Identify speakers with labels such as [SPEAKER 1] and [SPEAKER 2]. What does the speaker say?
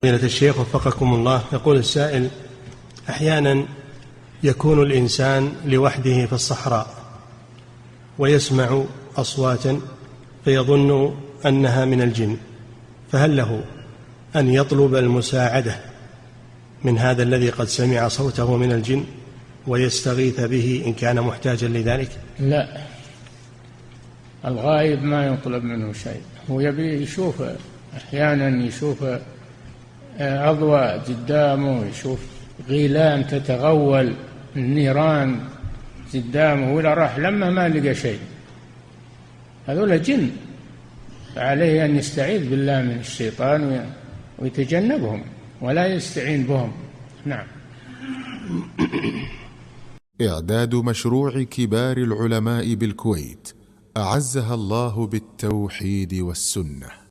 [SPEAKER 1] فضيلة الشيخ وفقكم الله، يقول السائل: أحيانا يكون الإنسان لوحده في الصحراء ويسمع أصواتا فيظن أنها من الجن، فهل له أن يطلب المساعدة من هذا الذي قد سمع صوته من الجن ويستغيث به إن كان محتاجا لذلك؟
[SPEAKER 2] لا، الغائب ما يطلب منه شيء، هو يبي يشوف، أحيانا يشوف أضواء قدامه، يشوف غيلان تتغول، النيران قدامه، ولا راح لما ما لقى شيء، هذول جن، فعليه أن يستعيذ بالله من الشيطان ويتجنبهم ولا يستعين بهم. نعم.
[SPEAKER 3] إعداد مشروع كبار العلماء بالكويت أعزها الله بالتوحيد والسنة.